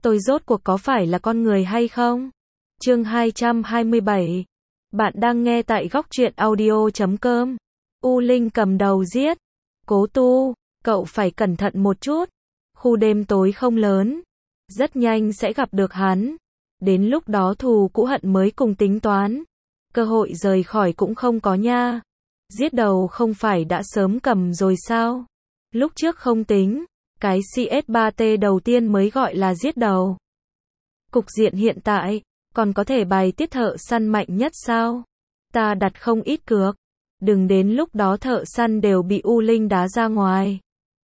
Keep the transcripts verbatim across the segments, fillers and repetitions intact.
tôi rốt cuộc có phải là con người hay không? Chương hai trăm hai mươi bảy. Bạn đang nghe tại góc truyện audio chấm com. U Linh cầm đầu giết. Cố Tu, cậu phải cẩn thận một chút. Khu đêm tối không lớn. Rất nhanh sẽ gặp được hắn. Đến lúc đó thù cũ hận mới cùng tính toán. Cơ hội rời khỏi cũng không có nha. Giết đầu không phải đã sớm cầm rồi sao? Lúc trước không tính. Cái xê ét ba tê đầu tiên mới gọi là giết đầu. Cục diện hiện tại, còn có thể bài tiết thợ săn mạnh nhất sao? Ta đặt không ít cược. Đừng đến lúc đó thợ săn đều bị U Linh đá ra ngoài.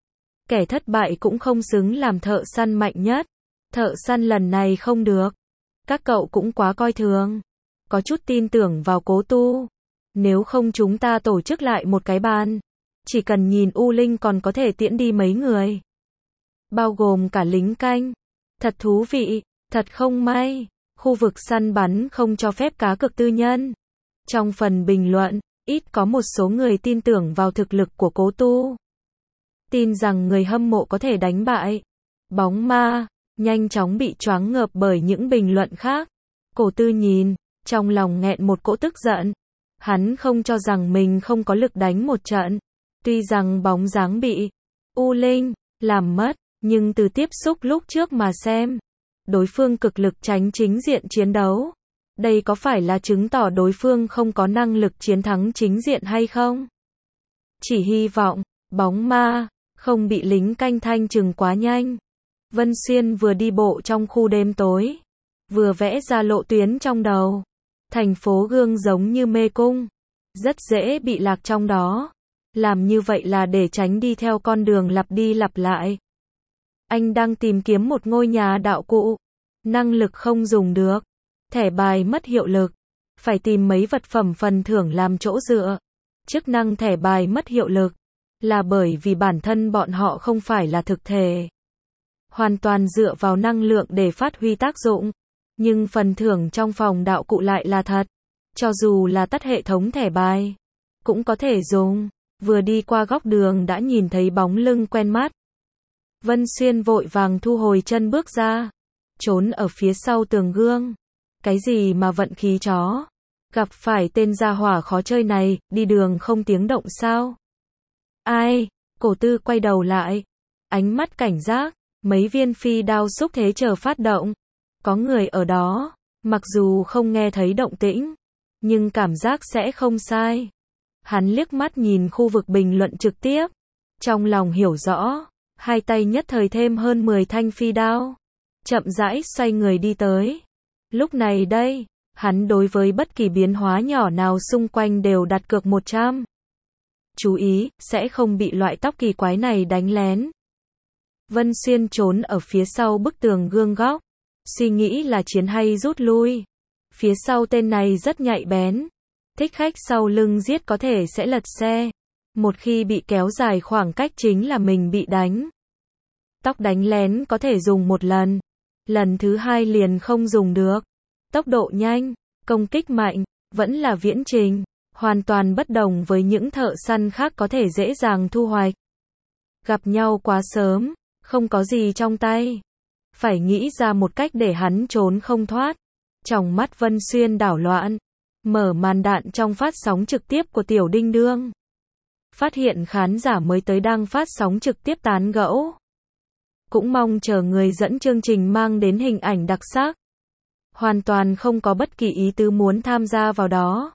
Kẻ thất bại cũng không xứng làm thợ săn mạnh nhất. Thợ săn lần này không được. Các cậu cũng quá coi thường. Có chút tin tưởng vào Cố Tu. Nếu không chúng ta tổ chức lại một cái ban. Chỉ cần nhìn U Linh còn có thể tiễn đi mấy người. Bao gồm cả lính canh. Thật thú vị, thật không may. Khu vực săn bắn không cho phép cá cược tư nhân. Trong phần bình luận, ít có một số người tin tưởng vào thực lực của Cố Tu. Tin rằng người hâm mộ có thể đánh bại bóng ma, nhanh chóng bị choáng ngợp bởi những bình luận khác. Cổ Tư nhìn, trong lòng nghẹn một cỗ tức giận. Hắn không cho rằng mình không có lực đánh một trận. Tuy rằng bóng dáng bị U Linh làm mất, nhưng từ tiếp xúc lúc trước mà xem, đối phương cực lực tránh chính diện chiến đấu. Đây có phải là chứng tỏ đối phương không có năng lực chiến thắng chính diện hay không? Chỉ hy vọng, bóng ma, không bị lính canh thanh trừng quá nhanh. Vân Xuyên vừa đi bộ trong khu đêm tối, vừa vẽ ra lộ tuyến trong đầu. Thành phố gương giống như mê cung, rất dễ bị lạc trong đó. Làm như vậy là để tránh đi theo con đường lặp đi lặp lại. Anh đang tìm kiếm một ngôi nhà đạo cụ. Năng lực không dùng được. Thẻ bài mất hiệu lực. Phải tìm mấy vật phẩm phần thưởng làm chỗ dựa. Chức năng thẻ bài mất hiệu lực là bởi vì bản thân bọn họ không phải là thực thể. Hoàn toàn dựa vào năng lượng để phát huy tác dụng. Nhưng phần thưởng trong phòng đạo cụ lại là thật. Cho dù là tắt hệ thống thẻ bài, cũng có thể dùng. Vừa đi qua góc đường đã nhìn thấy bóng lưng quen mắt. Vân Xuyên vội vàng thu hồi chân bước ra. Trốn ở phía sau tường gương. Cái gì mà vận khí chó. Gặp phải tên gia hỏa khó chơi này, đi đường không tiếng động sao? Ai? Cổ Tư quay đầu lại. Ánh mắt cảnh giác. Mấy viên phi đao xúc thế chờ phát động. Có người ở đó. Mặc dù không nghe thấy động tĩnh, nhưng cảm giác sẽ không sai. Hắn liếc mắt nhìn khu vực bình luận trực tiếp. Trong lòng hiểu rõ. Hai tay nhất thời thêm hơn mười thanh phi đao. Chậm rãi xoay người đi tới. Lúc này đây, hắn đối với bất kỳ biến hóa nhỏ nào xung quanh đều đặt cược một trăm. Chú ý, sẽ không bị loại tóc kỳ quái này đánh lén. Vân Xuyên trốn ở phía sau bức tường gương góc. Suy nghĩ là chiến hay rút lui. Phía sau tên này rất nhạy bén. Thích khách sau lưng giết có thể sẽ lật xe. Một khi bị kéo dài khoảng cách chính là mình bị đánh. Tóc đánh lén có thể dùng một lần. Lần thứ hai liền không dùng được. Tốc độ nhanh, công kích mạnh, vẫn là viễn trình. Hoàn toàn bất đồng với những thợ săn khác có thể dễ dàng thu hoạch. Gặp nhau quá sớm, không có gì trong tay. Phải nghĩ ra một cách để hắn trốn không thoát. Trong mắt Vân Xuyên đảo loạn. Mở màn đạn trong phát sóng trực tiếp của Tiểu Đinh Đương. Phát hiện khán giả mới tới đang phát sóng trực tiếp tán gẫu. Cũng mong chờ người dẫn chương trình mang đến hình ảnh đặc sắc. Hoàn toàn không có bất kỳ ý tứ muốn tham gia vào đó.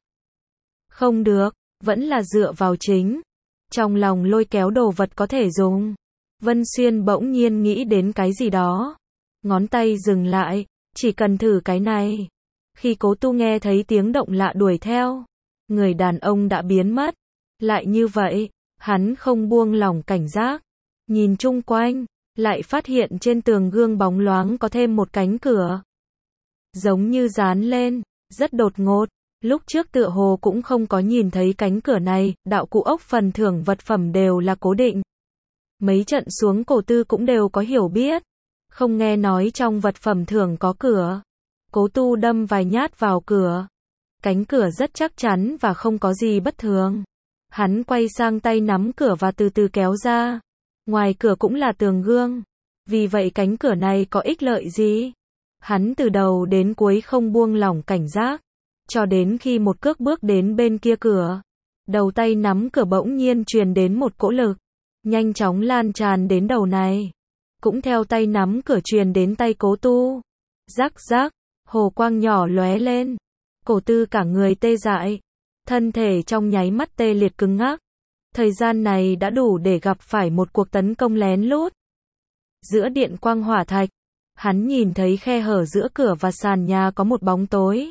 Không được, vẫn là dựa vào chính. Trong lòng lôi kéo đồ vật có thể dùng. Vân Xuyên bỗng nhiên nghĩ đến cái gì đó. Ngón tay dừng lại, chỉ cần thử cái này. Khi Cố Tu nghe thấy tiếng động lạ đuổi theo, người đàn ông đã biến mất. Lại như vậy, hắn không buông lỏng cảnh giác. Nhìn chung quanh, lại phát hiện trên tường gương bóng loáng có thêm một cánh cửa. Giống như dán lên, rất đột ngột. Lúc trước tựa hồ cũng không có nhìn thấy cánh cửa này, đạo cụ ốc phần thưởng vật phẩm đều là cố định. Mấy trận xuống Cổ Tư cũng đều có hiểu biết. Không nghe nói trong vật phẩm thưởng có cửa. Cố Tu đâm vài nhát vào cửa. Cánh cửa rất chắc chắn và không có gì bất thường. Hắn quay sang tay nắm cửa và từ từ kéo ra. Ngoài cửa cũng là tường gương. Vì vậy cánh cửa này có ích lợi gì? Hắn từ đầu đến cuối không buông lỏng cảnh giác, cho đến khi một cước bước đến bên kia cửa. Đầu tay nắm cửa bỗng nhiên truyền đến một cỗ lực, nhanh chóng lan tràn đến đầu này. Cũng theo tay nắm cửa truyền đến tay Cố Tu. Rắc rắc, hồ quang nhỏ lóe lên. Cổ Tư cả người tê dại, thân thể trong nháy mắt tê liệt cứng ngắc. Thời gian này đã đủ để gặp phải một cuộc tấn công lén lút. Giữa điện quang hỏa thạch, hắn nhìn thấy khe hở giữa cửa và sàn nhà có một bóng tối.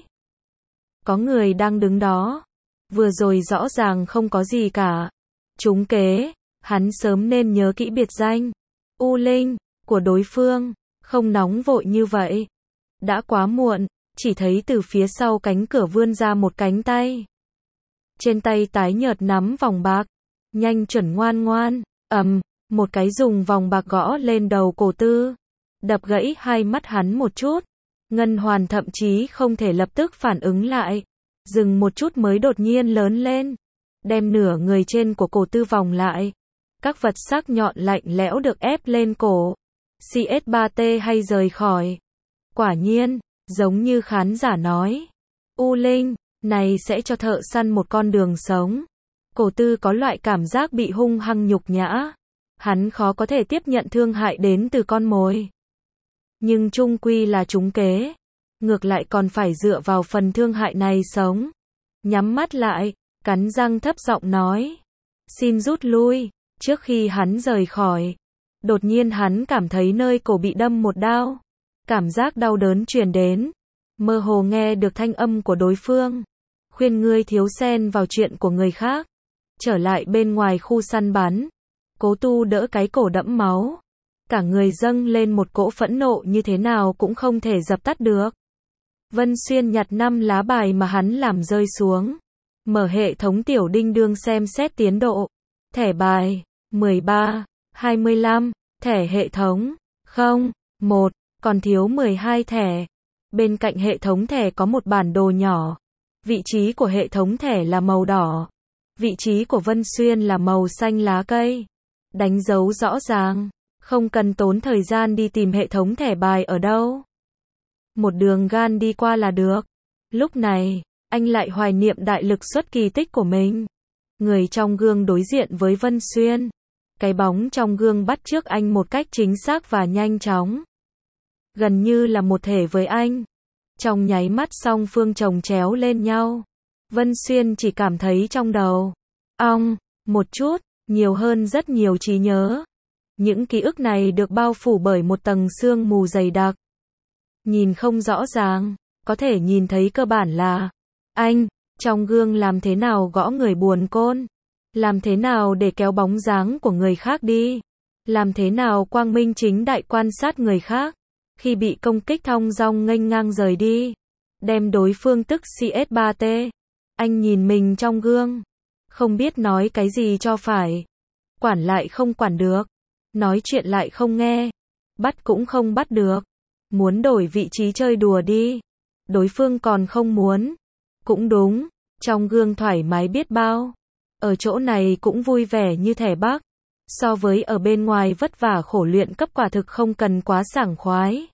Có người đang đứng đó. Vừa rồi rõ ràng không có gì cả. Trúng kế, hắn sớm nên nhớ kỹ biệt danh U Linh của đối phương, không nóng vội như vậy. Đã quá muộn, chỉ thấy từ phía sau cánh cửa vươn ra một cánh tay. Trên tay tái nhợt nắm vòng bạc, nhanh chuẩn ngoan ngoan, ầm, một cái dùng vòng bạc gõ lên đầu Cổ Tư, đập gãy hai mắt hắn một chút. Ngân Hoàn thậm chí không thể lập tức phản ứng lại, dừng một chút mới đột nhiên lớn lên, đem nửa người trên của Cổ Tư vòng lại. Các vật sắc nhọn lạnh lẽo được ép lên cổ. xê ét ba tê hay rời khỏi. Quả nhiên, giống như khán giả nói, U Linh này sẽ cho thợ săn một con đường sống. Cổ Tư có loại cảm giác bị hung hăng nhục nhã. Hắn khó có thể tiếp nhận thương hại đến từ con mồi. Nhưng chung quy là trúng kế. Ngược lại còn phải dựa vào phần thương hại này sống. Nhắm mắt lại, cắn răng thấp giọng nói. Xin rút lui. Trước khi hắn rời khỏi, đột nhiên hắn cảm thấy nơi cổ bị đâm một đao. Cảm giác đau đớn truyền đến. Mơ hồ nghe được thanh âm của đối phương. Khuyên ngươi thiếu xen vào chuyện của người khác. Trở lại bên ngoài khu săn bắn. Cố Tu đỡ cái cổ đẫm máu. Cả người dâng lên một cỗ phẫn nộ như thế nào cũng không thể dập tắt được. Vân Xuyên nhặt năm lá bài mà hắn làm rơi xuống. Mở hệ thống tiểu đinh đương xem xét tiến độ. Thẻ bài, mười ba, hai mươi lăm, thẻ hệ thống, không, một, còn thiếu mười hai thẻ. Bên cạnh hệ thống thẻ có một bản đồ nhỏ. Vị trí của hệ thống thẻ là màu đỏ. Vị trí của Vân Xuyên là màu xanh lá cây. Đánh dấu rõ ràng, không cần tốn thời gian đi tìm hệ thống thẻ bài ở đâu. Một đường gan đi qua là được. Lúc này, anh lại hoài niệm đại lực xuất kỳ tích của mình. Người trong gương đối diện với Vân Xuyên. Cái bóng trong gương bắt chước anh một cách chính xác và nhanh chóng. Gần như là một thể với anh. Trong nháy mắt song phương chồng chéo lên nhau. Vân Xuyên chỉ cảm thấy trong đầu ong, một chút, nhiều hơn rất nhiều trí nhớ. Những ký ức này được bao phủ bởi một tầng sương mù dày đặc. Nhìn không rõ ràng, có thể nhìn thấy cơ bản là anh, trong gương làm thế nào gõ người buồn côn, làm thế nào để kéo bóng dáng của người khác đi, làm thế nào quang minh chính đại quan sát người khác, khi bị công kích thong dong nghênh ngang rời đi, đem đối phương tức xê ét ba tê. Anh nhìn mình trong gương, không biết nói cái gì cho phải. Quản lại không quản được, nói chuyện lại không nghe, bắt cũng không bắt được. Muốn đổi vị trí chơi đùa đi, đối phương còn không muốn. Cũng đúng, trong gương thoải mái biết bao. Ở chỗ này cũng vui vẻ như thẻ Bắc. So với ở bên ngoài vất vả khổ luyện cấp quả thực không cần quá sảng khoái.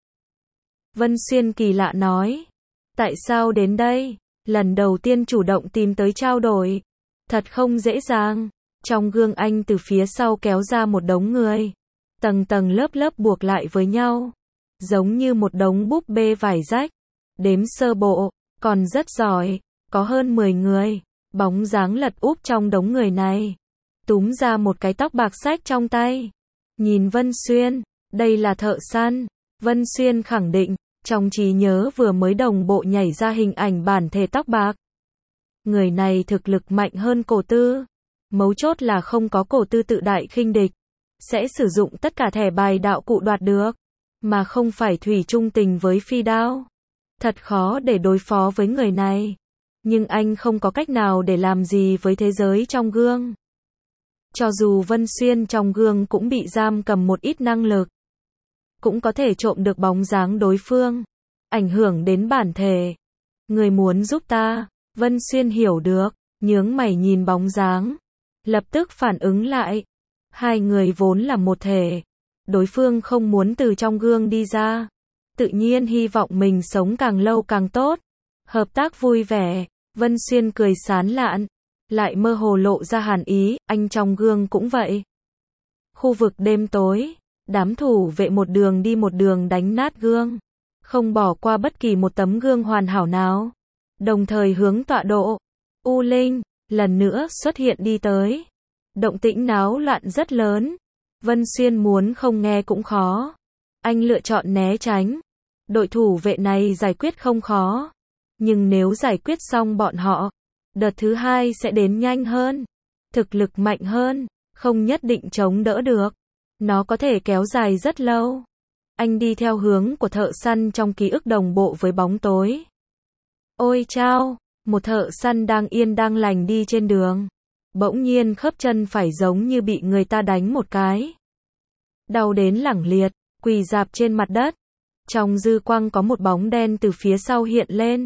Vân Xuyên kỳ lạ nói. Tại sao đến đây? Lần đầu tiên chủ động tìm tới trao đổi. Thật không dễ dàng. Trong gương anh từ phía sau kéo ra một đống người. Tầng tầng lớp lớp buộc lại với nhau. Giống như một đống búp bê vải rách. Đếm sơ bộ, còn rất giỏi. Có hơn mười người. Bóng dáng lật úp trong đống người này. Túm ra một cái tóc bạc xách trong tay. Nhìn Vân Xuyên, đây là thợ săn. Vân Xuyên khẳng định, trong trí nhớ vừa mới đồng bộ nhảy ra hình ảnh bản thể tóc bạc. Người này thực lực mạnh hơn Cổ Tư. Mấu chốt là không có Cổ Tư tự đại khinh địch. Sẽ sử dụng tất cả thẻ bài đạo cụ đoạt được. Mà không phải thủy chung tình với phi đao. Thật khó để đối phó với người này. Nhưng anh không có cách nào để làm gì với thế giới trong gương. Cho dù Vân Xuyên trong gương cũng bị giam cầm một ít năng lực. Cũng có thể trộm được bóng dáng đối phương. Ảnh hưởng đến bản thể. Người muốn giúp ta. Vân Xuyên hiểu được. Nhướng mày nhìn bóng dáng. Lập tức phản ứng lại. Hai người vốn là một thể. đối phương không muốn từ trong gương đi ra. Tự nhiên hy vọng mình sống càng lâu càng tốt. Hợp tác vui vẻ, Vân Xuyên cười sán lạn, lại mơ hồ lộ ra hàn ý, anh trong gương cũng vậy. Khu vực đêm tối, đám thủ vệ một đường đi một đường đánh nát gương, không bỏ qua bất kỳ một tấm gương hoàn hảo nào. Đồng thời hướng tọa độ, U Linh lần nữa xuất hiện đi tới. Động tĩnh náo loạn rất lớn, Vân Xuyên muốn không nghe cũng khó. Anh lựa chọn né tránh. Đội thủ vệ này giải quyết không khó, nhưng nếu giải quyết xong bọn họ, đợt thứ hai sẽ đến nhanh hơn, thực lực mạnh hơn, không nhất định chống đỡ được. Nó có thể kéo dài rất lâu. Anh đi theo hướng của thợ săn trong ký ức đồng bộ với bóng tối. Ôi chao, một thợ săn đang yên đang lành đi trên đường. Bỗng nhiên khớp chân phải giống như bị người ta đánh một cái. Đau đến lẳng liệt, quỳ rạp trên mặt đất. Trong dư quang có một bóng đen từ phía sau hiện lên.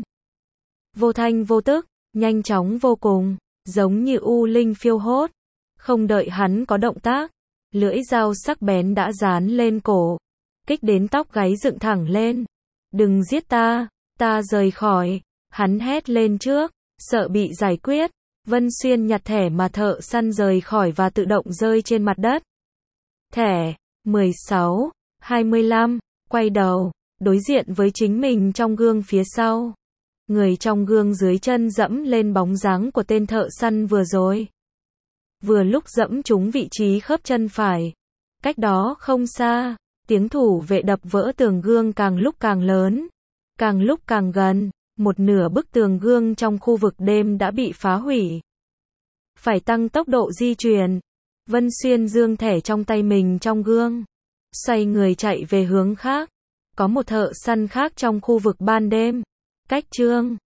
Vô thanh vô tức, nhanh chóng vô cùng, giống như U Linh phiêu hốt. Không đợi hắn có động tác, lưỡi dao sắc bén đã dán lên cổ, kích đến tóc gáy dựng thẳng lên. Đừng giết ta, ta rời khỏi, hắn hét lên trước, sợ bị giải quyết. Vân Xuyên nhặt thẻ mà thợ săn rời khỏi và tự động rơi trên mặt đất. Thẻ, mười sáu, hai mươi lăm, quay đầu, đối diện với chính mình trong gương phía sau. Người trong gương dưới chân dẫm lên bóng dáng của tên thợ săn vừa rồi. Vừa lúc dẫm trúng vị trí khớp chân phải. Cách đó không xa, tiếng thủ vệ đập vỡ tường gương càng lúc càng lớn, càng lúc càng gần. Một nửa bức tường gương trong khu vực đêm đã bị phá hủy. Phải tăng tốc độ di chuyển. Vân Xuyên giương thẻ trong tay mình trong gương, xoay người chạy về hướng khác. Có một thợ săn khác trong khu vực ban đêm. Cách Trương